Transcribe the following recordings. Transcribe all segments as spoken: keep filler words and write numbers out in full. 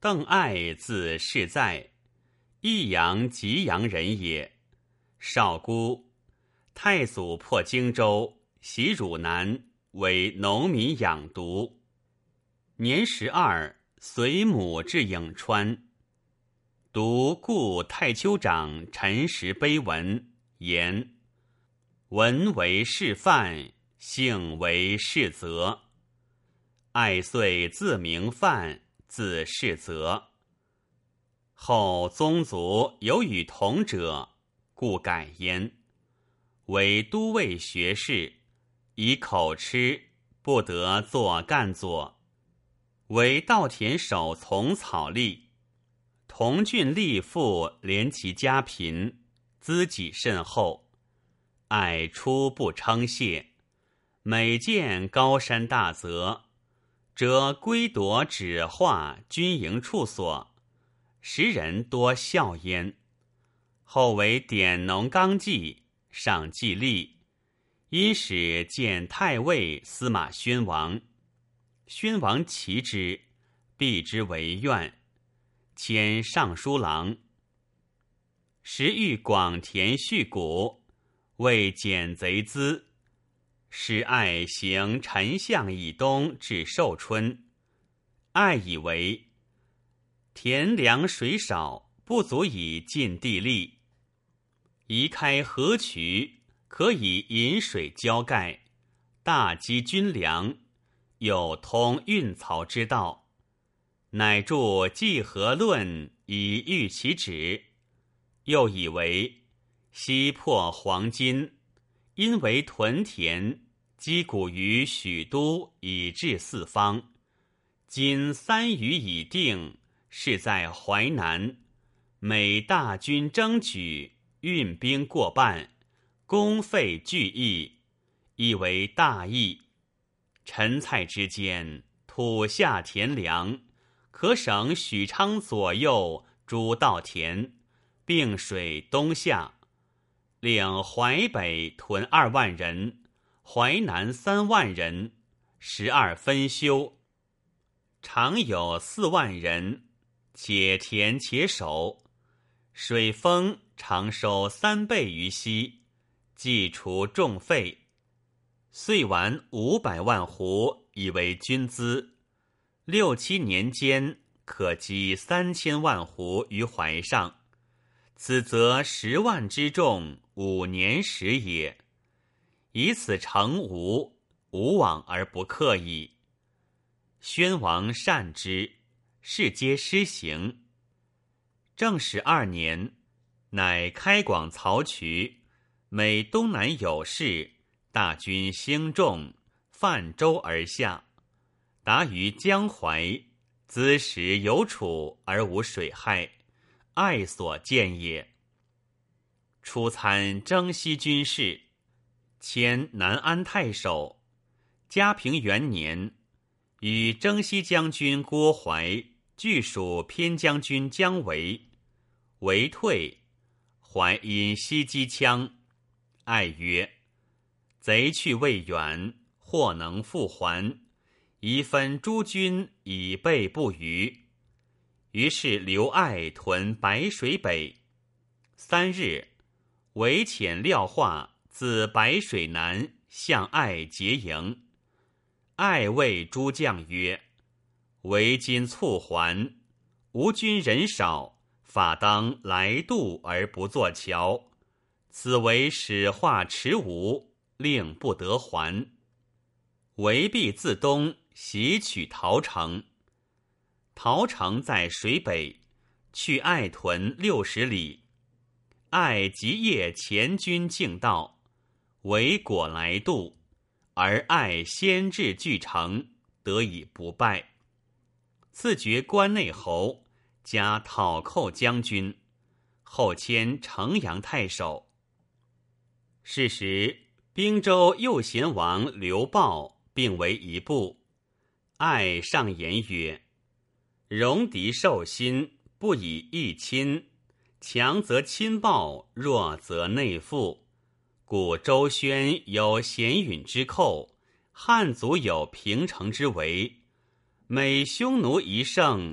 邓艾字世在，益阳吉阳人也。少孤，太祖破荆州，袭汝南，为农民养犊。年十二，随母至颍川。读故太丘长陈实碑文，言文为示范，性为示则。艾遂自名范，字世则。后宗族有与同者，故改焉。为都尉学士，以口吃，不得作干作。为稻田守从草吏。同郡吏妇怜其家贫，资己甚厚。艾初不称谢，每见高山大泽，则归夺指画军营处所，时人多笑焉。后为典农纲纪，上记吏，因使见太尉司马宣王。宣王齐之，避之为怨，迁尚书郎。时欲广田蓄谷，为减贼资，使艾行陈相以东至寿春。艾以为田粮水少，不足以尽地利，宜开河渠，可以引水浇盖，大积军粮，有通运漕之道。乃著《济河论》以喻其旨。又以为西破黄金，因为屯田，积谷于许都，以治四方。今三余已定，是在淮南。每大军征举，运兵过半，公费巨益，亦为大义。陈蔡之间，土下田粮，可省许昌左右诸稻田，并水东下，令淮北屯二万人，淮南三万人，十二分修，常有四万人，且田且守。水丰常收三倍于西，既除重费，遂完五百万斛，以为军资。六七年间，可积三千万斛于淮上。此则十万之众，五年时也。以此成吴，无往而不克矣。宣王善之，事皆施行。正始二年，乃开广漕渠，每东南有事，大军兴众，泛舟而下，达于江淮，资时有处而无水害，艾所见也。初参征西军事，迁南安太守。嘉平元年，与征西将军郭淮俱属偏将军姜维。维退，淮因西击羌。艾曰：贼去未远，或能复还，宜分诸军以备不虞。于是留艾屯白水北。三日，韦遣廖化自白水南向艾结营。艾谓诸将曰：为今促还，吴军人少，法当来渡而不作桥，此为使化迟吴，令不得还。韦必自东袭取陶城。陶城在水北，去艾屯六十里。艾即夜前军径道，韦果来渡，而艾先至据城，得以不败。赐爵关内侯，加讨寇将军，后迁城阳太守。是时，兵州右贤王刘豹并为一部。艾上言曰：戎狄受心，不以义亲，强则亲暴，弱则内附。故周宣有贤允之寇，汉族有平城之围。每匈奴一胜，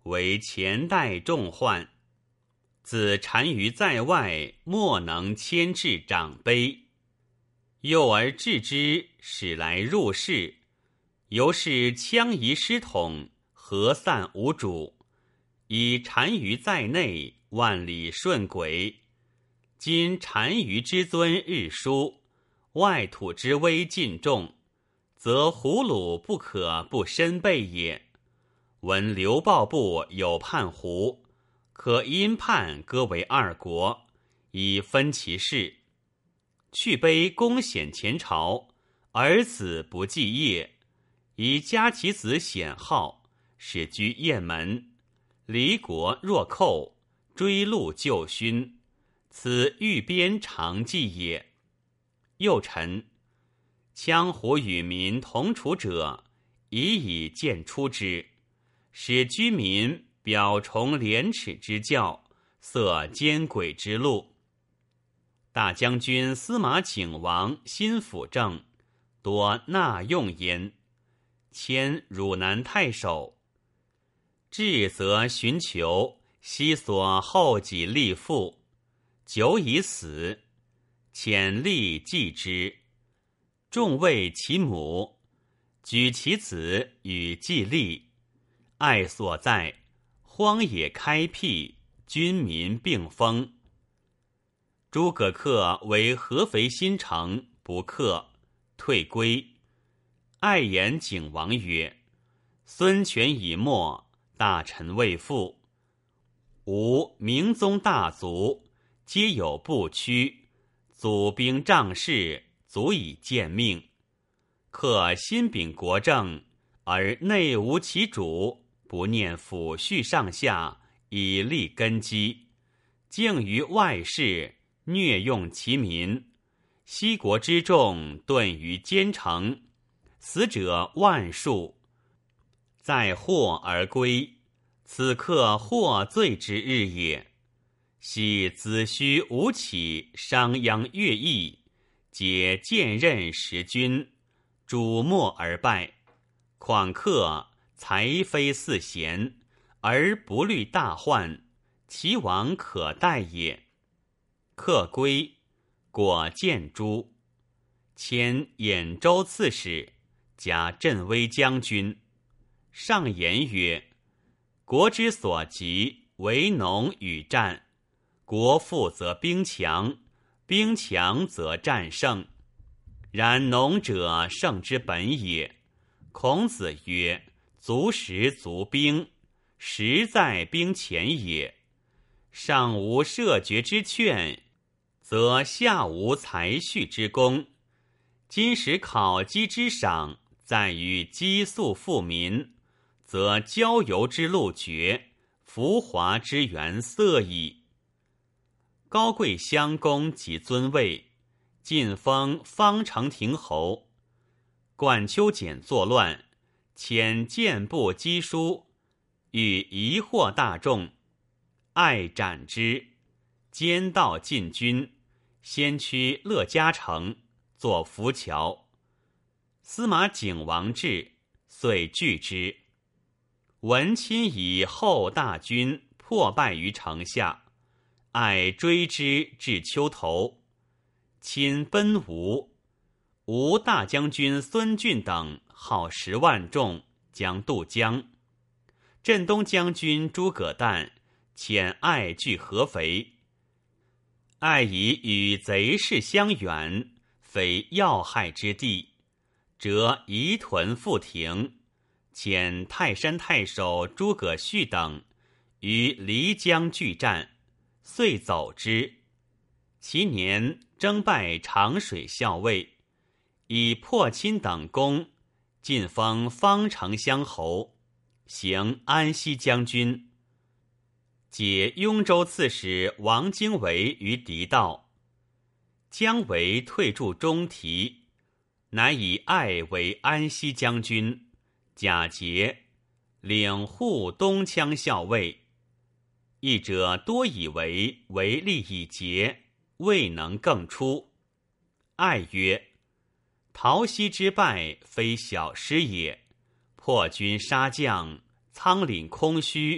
为前代重患。自单于在外，莫能牵制长卑，幼而治之，使来入室，由是羌夷失统，合散无主。以单于在内，万里顺轨。今单于之尊日疏，外土之威尽重，则胡虏不可不申备也。闻刘豹部有叛胡，可因叛割为二国，以分其势。去卑公显前朝，儿子不继业，以加其子显号，使居雁门。离国若寇，追戮就勋，此欲边常计也。又臣羌胡与民同处者，已以见出之，使居民表崇廉耻之教，塞奸诡之路。大将军司马景王心辅政，多纳用焉，迁汝南太守。至则寻求，悉所后己立父，久已死，遣吏祭之。众谓其母，举其子与祭立。爱所在，荒野开辟，军民并丰。诸葛恪为合肥新城，不克，退归。爱言景王曰：孙权已没，大臣未复，吾明宗大族，皆有不屈，祖兵仗势，足以见命。克心秉国政，而内无其主，不念抚恤上下，以立根基，敬于外事，虐用其民。西国之众遁于奸城，死者万数，在祸而归，此刻获罪之日也。昔子虚吴起商鞅乐毅，皆见任时君，主没而败。况克才非似贤，而不虑大患，其亡可待也。克归，果见诸，迁兖州刺史，加镇威将军。上言曰：国之所急，为农与战。国富则兵强，兵强则战胜。然农者胜之本也。孔子曰：足食足兵，实在兵前也。上无射决之劝，则下无才序之功。今时考绩之赏，在于积粟富民，则郊游之路绝，浮华之源塞矣。高贵襄公即尊位，晋封方城亭侯。冠丘简作乱，遣谏部击书，欲疑惑大众，爱斩之。奸盗进军，先驱乐嘉城，作浮桥。司马景王至，遂拒之。闻亲以后大军破败于城下，爱追之至丘头，亲奔吴。吴大将军孙峻等号十万众，将渡江。镇东将军诸葛诞遣爱据合肥。爱以与贼势相远，非要害之地，则移屯复庭，遣泰山太守诸葛绪等于漓江拒战，遂走之。其年征拜长水校尉，以破亲等功，晋封方城乡侯，行安西将军。解雍州刺史王经纬于狄道，姜维退驻中提，乃以爱为安西将军，贾节领护东羌校尉。译者多以为为利以节，未能更出。爱曰：陶溪之败，非小失也。破军杀将，仓廪空虚，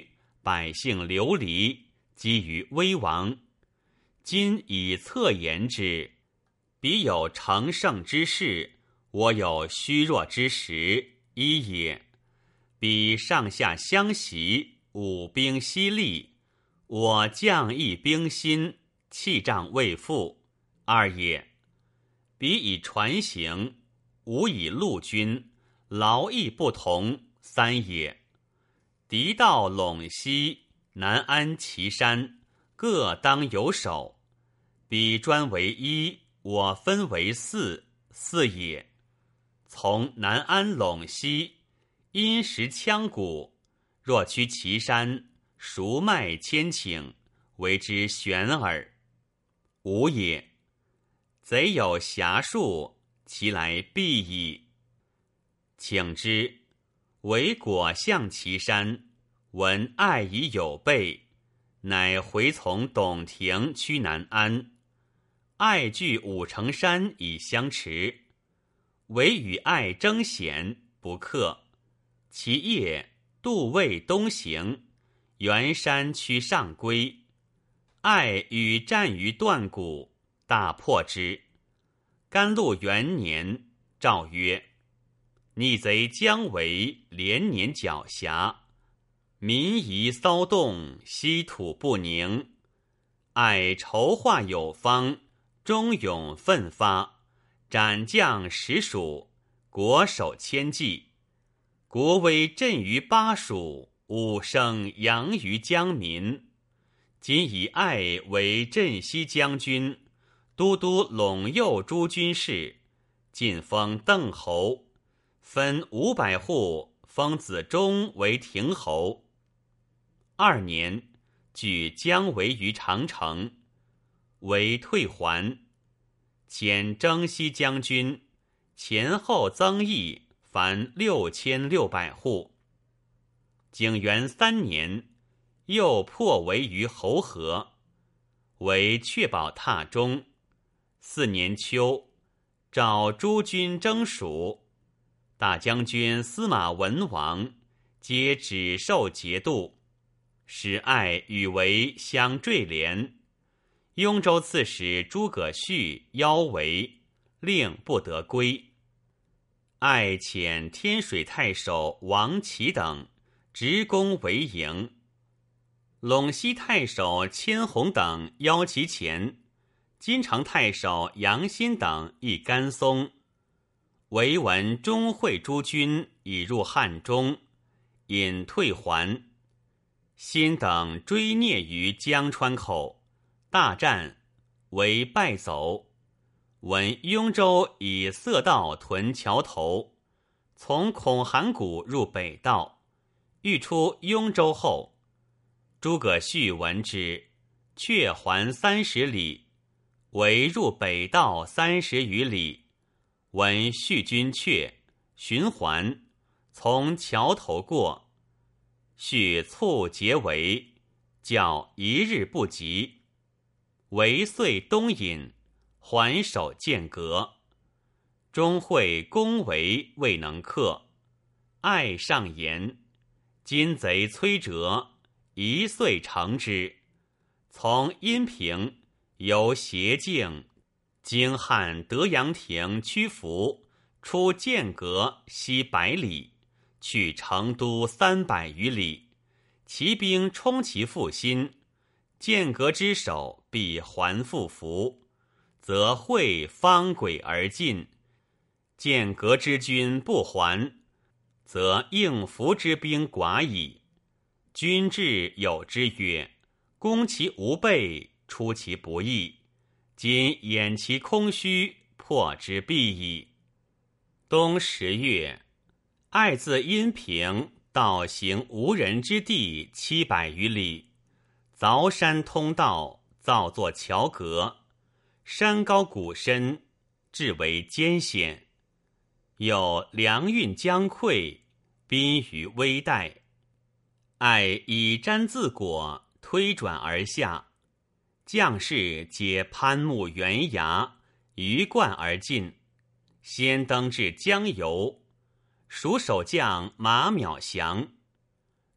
百姓流离，几于危亡。今以恻言之，彼有成胜之势，我有虚弱之时，一也。彼上下相袭，武兵犀利，我将亦兵心，气仗未复，二也。彼以船行，吾以陆军，劳役不同，三也。敌到陇西、南安、岐山，各当有守。彼专为一，我分为四，四也。从南安、陇西，因食羌鼓，若趋岐山，熟麦千顷，为之悬耳。五也。贼有侠术，其来必矣。请之，为果向岐山，闻爱已有备，乃回从董庭趋南安。爱据五城山以相持，唯与爱争险，不克。其夜渡渭东行，袁山趋上归。爱与战于断谷，大破之。甘露元年，诏曰：逆贼将为，连年狡黠，民夷骚动，稀土不宁。爱筹划有方，忠勇奋发，斩将十属，国守千骑。国威震于巴蜀，武声扬于江民。今以爱为镇西将军，都督陇右诸军事，晋封邓侯，分五百户，封子忠为亭侯。二年，举姜维于长城，为退还，遣征西将军，前后增邑，凡六千六百户。景元三年，又破围于侯河，为确保榻中。四年秋，召诸军征蜀，大将军司马文王皆只受节度，使爱与为相坠连。雍州刺史诸葛绪邀为，令不得归。爱遣天水太守王齐等直攻为营，陇西太守千弘等邀其前，金城太守杨欣等亦甘松。唯闻钟会诸军已入汉中，引退还。欣等追聂于江川口，大战，为败走。闻雍州以色道屯桥头，从孔函谷入北道，欲出雍州后，诸葛绪闻之，却还三十里，为入北道三十余里。闻绪军却，循环，从桥头过，绪促结围，较一日不及。围遂东引，还守剑阁。钟会攻围未能克，爱上言：今贼摧折，一遂成之。从阴平由斜径经汉德阳亭曲阜，出剑阁西百里，去成都三百余里。骑兵冲其腹心，剑阁之守必还复服，则会方轨而进。剑阁之军不还，则应服之兵寡矣。君至有之曰：攻其无备，出其不意。今掩其空虚，破之必矣。冬十月，爱自阴平道行无人之地七百余里，凿山通道，造作桥阁，山高谷深，至为艰险。有粮运将溃，濒于危殆。爱以毡自裹，推转而下，将士皆攀木悬崖，鱼贯而进。先登至江油，蜀守将马邈降。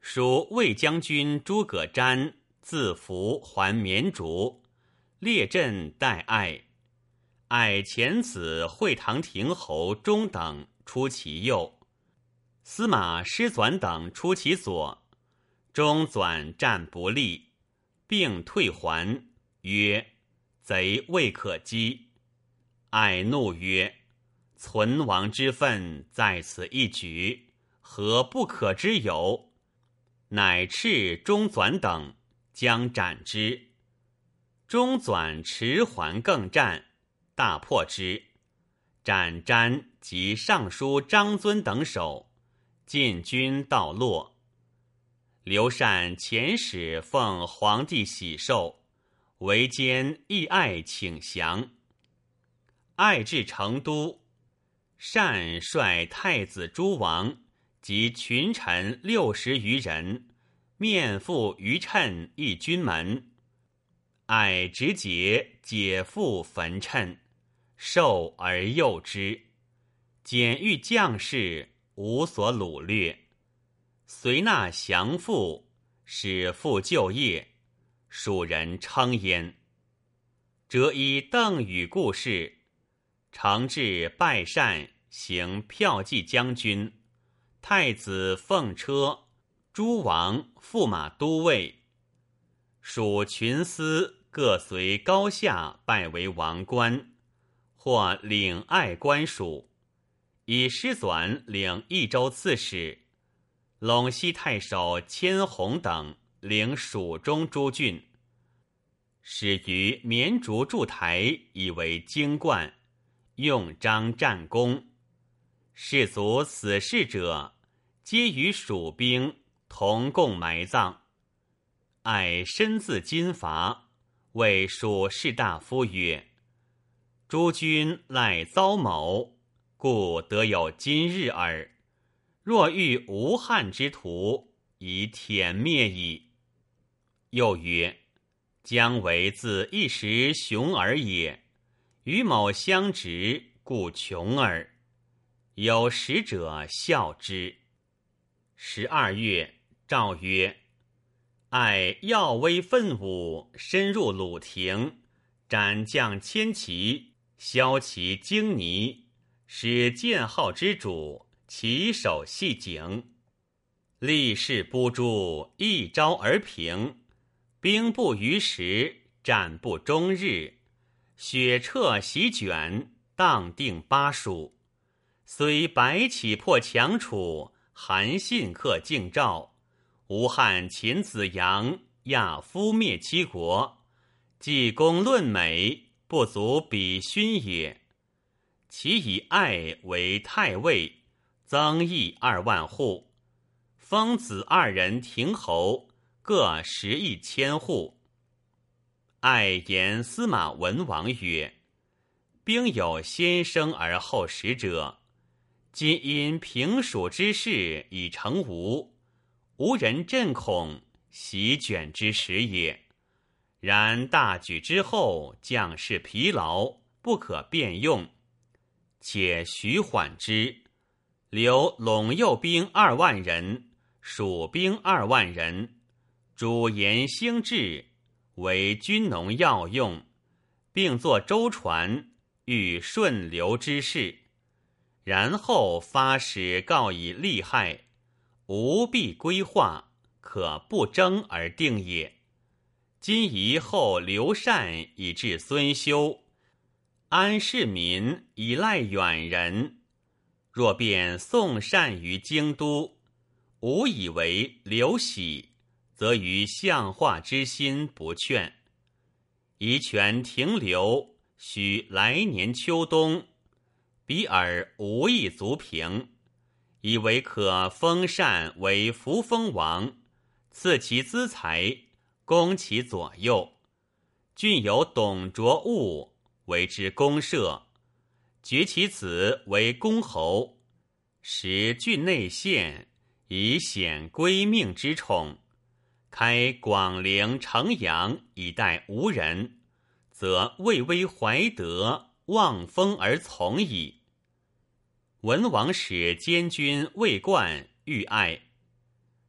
属魏将军诸葛瞻自服还绵竹，列阵待爱。爱遣子会堂亭侯钟等出其右，司马师纂等出其左。钟纂战不利，并退还，曰：贼未可击。爱怒曰：存亡之分在此一举，何不可之有？乃斥钟纂等，将斩之。钟纂迟缓更战，大破之，斩瞻及尚书张遵等首，进军到洛。刘禅遣使奉皇帝喜寿，为监议爱请降。爱至成都，禅率太子诸王及群臣六十余人，面赴于谶一军门。爱直节解缚焚谶，受而诱之，检遇将士，无所掳掠。遂纳降父，使复就业，蜀人称焉。折依邓禹故事，承至拜善，行骠骑将军，太子奉车，诸王驸马都尉。蜀群司各随高下拜为王官，或领爱官属，以师纂领益州刺史，陇西太守千弘等领蜀中诸郡。始于绵竹筑台，以为京观，用章战功。士卒死事者，皆与蜀兵同共埋葬。爱身自金伐，谓蜀士大夫曰：诸君赖遭谋，故得有今日耳。若遇吴汉之徒，以殄灭矣。又曰：姜维自一时雄耳也，与某相执，故穷耳。有识者笑之。十二月，诏曰：爱耀威奋武，深入鲁庭，斩将千骑，削其荆泥，使剑号之主起手系颈。力士不诛，一朝而平。兵不逾时，战不终日。雪彻席卷，荡定巴蜀。虽白起破强楚，韩信克晋赵，吴汉秦子阳，亚夫灭七国，济功论美，不足比勋也。其以爱为太尉，增邑二万户，封子二人亭侯，各十亿千户。爱言司马文王曰：兵有先生而后食者，今因平蜀之势已成吴，无人震恐，席卷之时也。然大举之后，将士疲劳，不可便用，且徐缓之，留陇右兵二万人，蜀兵二万人，主言兴治，为军农要用，并作舟船，欲顺流之势。然后发使告以利害，吾必规划，可不争而定也。今宜后刘禅以至孙休，安市民以赖远人。若便宋禅于京都，吾以为刘喜，则于相化之心不劝。宜权停留，须来年秋冬，彼尔无益足平，以为可封禅为扶风王，赐其资财，攻其左右。郡有董卓务，为之公社，爵其子为公侯，使郡内县，以显归命之宠。开广陵、城阳以待吴人，则魏威怀德，望风而从矣。文王使监军魏冠欲爱，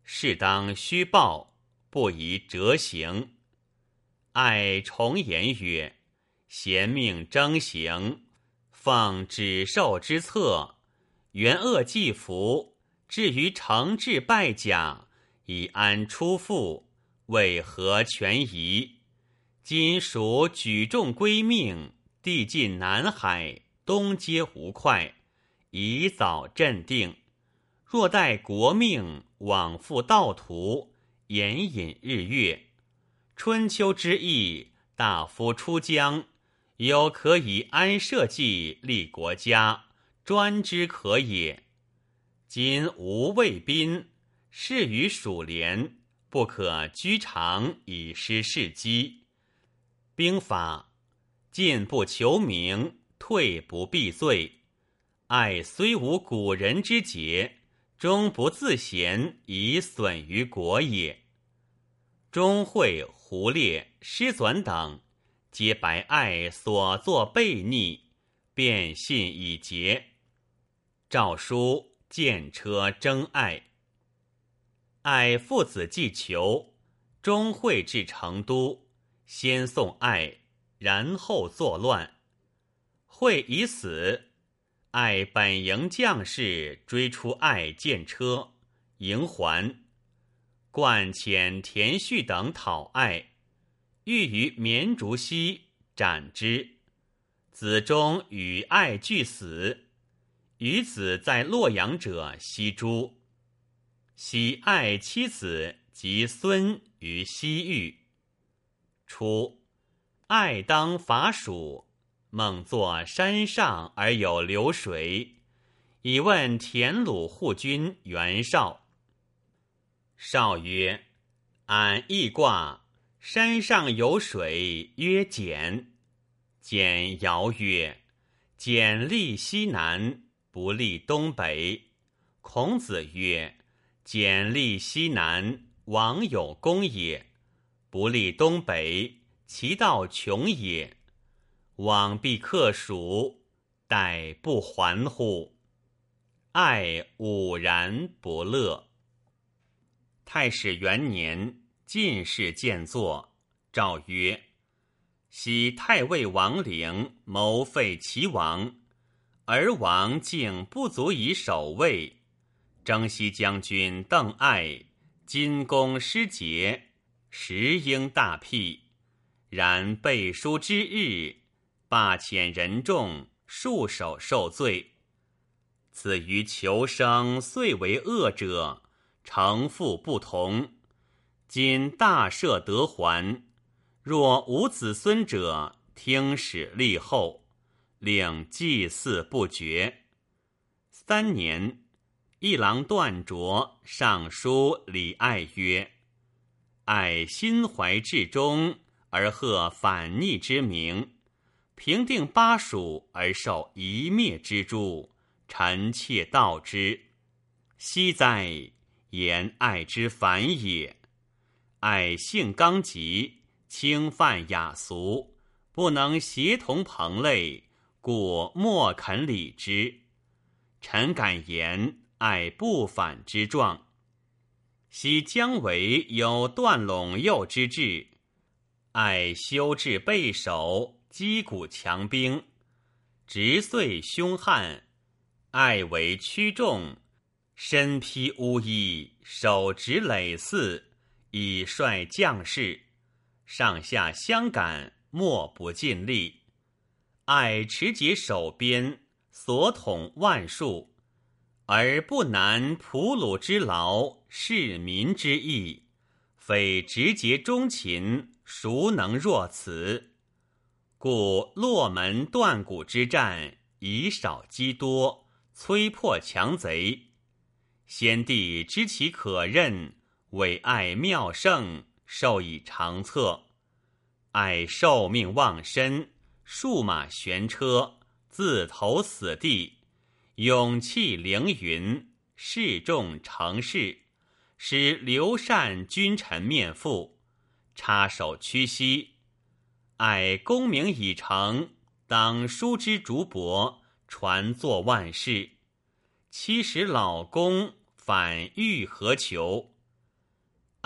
事当虚报，不宜折行。爱重言曰：贤命征行，奉指授之策，原恶既服，至于惩治败甲，以安出父，为何权宜？今属举重归命，地尽南海，东接吴会，宜早镇定。若待国命，往复道途，延引日月。春秋之役，大夫出疆，有可以安社稷，立国家，专之可也。今无魏宾，事于蜀连，不可居长以失事机。兵法：进不求名，退不避罪。爱虽无古人之节，终不自贤以损于国也。钟会、胡烈、师纂等皆白爱所作悖逆，便信以节。诏书见车征爱。爱父子既囚，钟会至成都，先送爱，然后作乱。会已死，爱本营将士追出爱见车，迎还。冠遣田旭等讨爱，欲于绵竹溪斩之。子忠与爱俱死，余子在洛阳者悉诛。喜爱妻子及孙于西域。初，爱当伐蜀，梦作山上而有流水，以问田鲁护军袁绍。绍曰：俺亦卦，山上有水，曰简。简爻曰：简利西南，不利东北。孔子曰：简利西南，王有功也；不利东北，其道穷也。往必克蜀，待不还乎？爱吾然不乐。太史元年，进士见作，诏曰：昔太尉王陵谋废齐王，而王竟不足以守卫。征西将军邓艾今公失节，实应大辟。然背书之日，罢遣人众，束手受罪。此于求生遂为恶者，成父不同。今大赦得还，若无子孙者，听使立后，令祭祀不绝。三年，一郎段卓上书李爱曰：爱心怀至忠，而贺反逆之名，平定巴蜀而受一灭之诛，臣妾悼之。惜哉，言爱之反也。爱性刚急，轻犯雅俗，不能协同朋类，故莫肯理之。臣敢言爱不反之状。昔姜维有断陇右之志，爱修治备守，击鼓强兵，直遂凶悍。爱为驱众，身披乌衣，手执垒驷，以率将士，上下相赶，莫不尽力。爱持节守边，所统万数，而不难仆虏之劳，市民之义，非直节忠勤，孰能若此？故洛门断谷之战，以少击多，摧破强贼。先帝知其可任，委爱妙胜，授以长策。爱受命忘身，数马悬车，自投死地，勇气凌云，示众成事，使刘禅君臣面父，插手屈膝。爱功名已成，当书之竹帛，传作万世。七十老公反欲何求？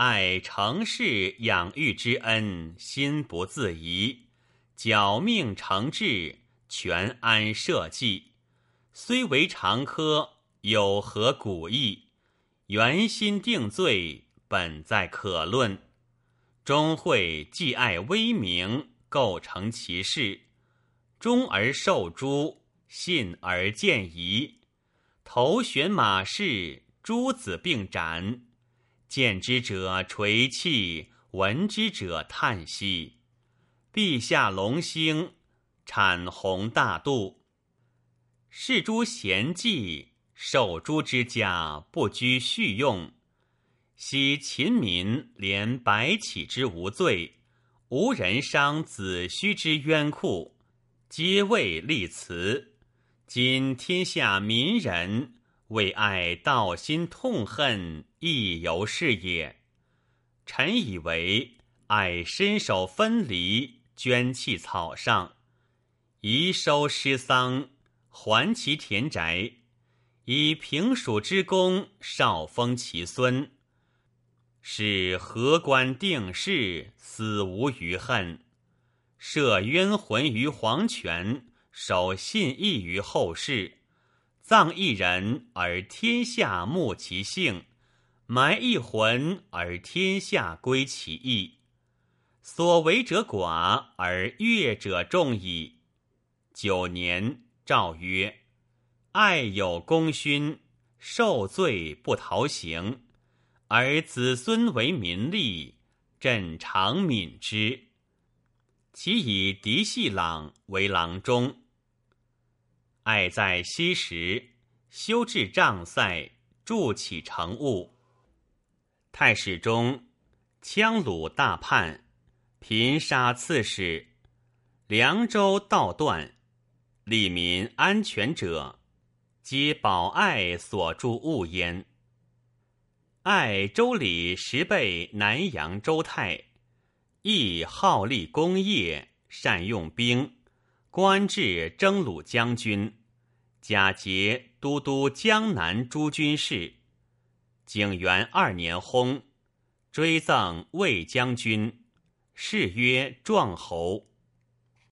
爱成事养育之恩，心不自疑，矫命成志，全安社稷。虽为常科，有何古意？原心定罪，本在可论。终会既爱威名，构成其事，忠而受诛，信而见疑。头悬马氏，诸子并斩。见之者垂泣，闻之者叹息。陛下龙兴，产宏大度。是诸贤迹，受诸之家，不拘续用。昔秦民连白起之无罪，无人伤子虚之冤酷，皆为立辞。今天下民人，为爱道心痛恨，亦犹是也。臣以为爱身首分离，捐弃草上，移收失丧，还其田宅，以平蜀之功，少封其孙，使河官定事，死无余恨。赦冤魂于黄泉，守信义于后世。葬一人而天下慕其姓，埋一魂而天下归其义。所为者寡，而悦者众矣。九年，诏曰：爱有功勋，受罪不逃刑，而子孙为民利，朕常悯之。其以嫡系朗为郎中。爱在昔时，修治障塞，筑起成务。太史中，羌虏大叛，频杀刺史，凉州道断，利民安全者，皆保爱所著物焉。爱周礼十倍南阳周泰，亦好立功业，善用兵，官至征虏将军，假节都督江南诸军事。景元二年薨，追赠卫将军，谥曰壮侯。